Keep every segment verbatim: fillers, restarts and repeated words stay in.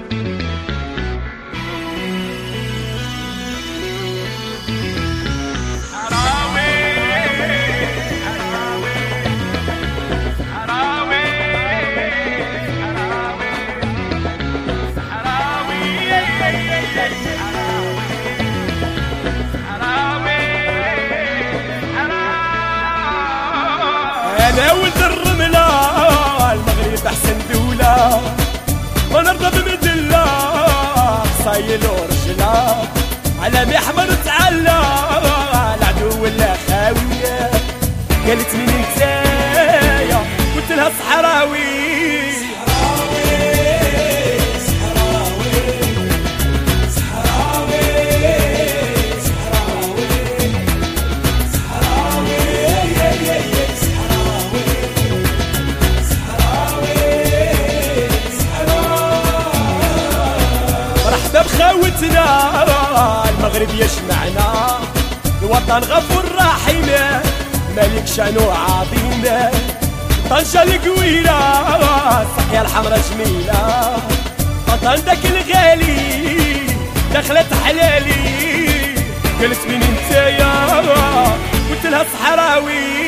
انا ولد الرملة المغرب احسن دولة ما نرضى بمدلة صايل ورجلة علامي احمر تعلى العدو ولا خاوية قالت مين انتايا قلت لها صحراوي بخاوتنا المغرب يجمعنا الوطن غفور رحيم ملك شانو عظيم طنجة القويلة السقيا الحمرا جميلة وطن داك الغالي دخلت حلالي قالت مين انتايا قلت لها صحراوي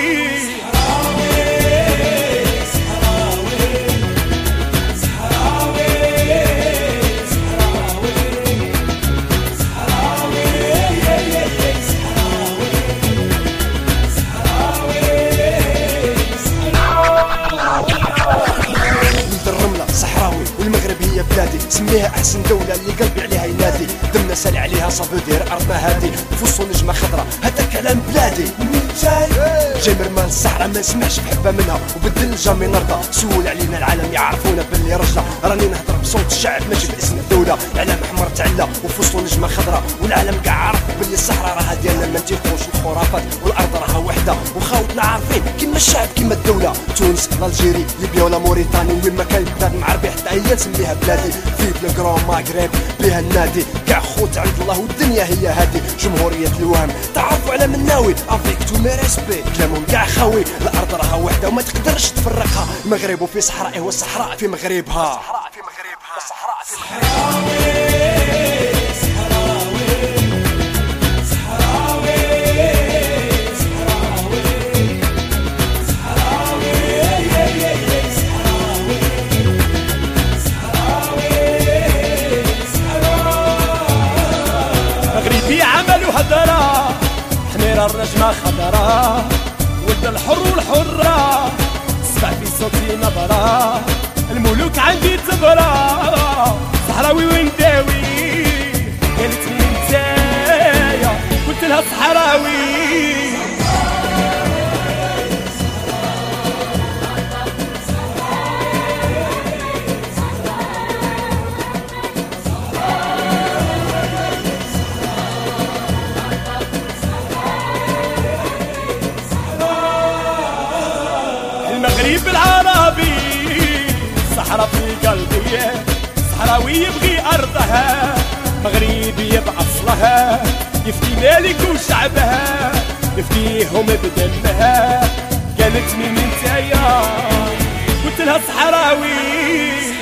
بلادي سميها احسن دولة اللي قلبي عليها ينادي دمنا سال عليها صافو دير ارضنا هادي وفوسو نجمة خضرا هذا كلام بلادي جاي جاي مرمان الصحراء ما نسمعش بحبة منها وبدل جامي نرضى سول علينا العالم يعرفونا باللي رجع راني نهضر بصوت الشعب ماشي باسم الدولة اعلام احمر تعلى وفوسو نجمة خضرا والعالم كاع عارف باللي الصحراء راها ديالنا ما نتيقوش الخرافات والارض راها وحدة وخاوتنا عارفين كيما الشعب كيما الدولة تونس الجيري ليبيا ولا موريتاني وين ما كان بلاد معربي حتى هي نسميها بلادي فيت الكرون ماغريب بها النادي كاع خوت عند الله والدنيا هي هادي جمهورية الوهم تعرفوا على من ناوي افيك تو مي ريسبي كلامهم كاع خاوي الارض راها وحده وما تقدرش تفرقها المغرب في صحراء والصحراء في مغربها الصحراء في مغربها الصحراء في مغربها الرجمة خضرا ولد الحر والحرة سمع في صوتي نبرة الملوك عندي تبرة صحراوي وين داوي قالت لي نتايا قلت لها صحراوي المغرب العربي صحراء في قلبي صحراوي يبغي أرضها مغربي يبقى أصلها يفدي مالك وشعبها يفديهم بدمها قالت مين انتايا قلت لها صحراوي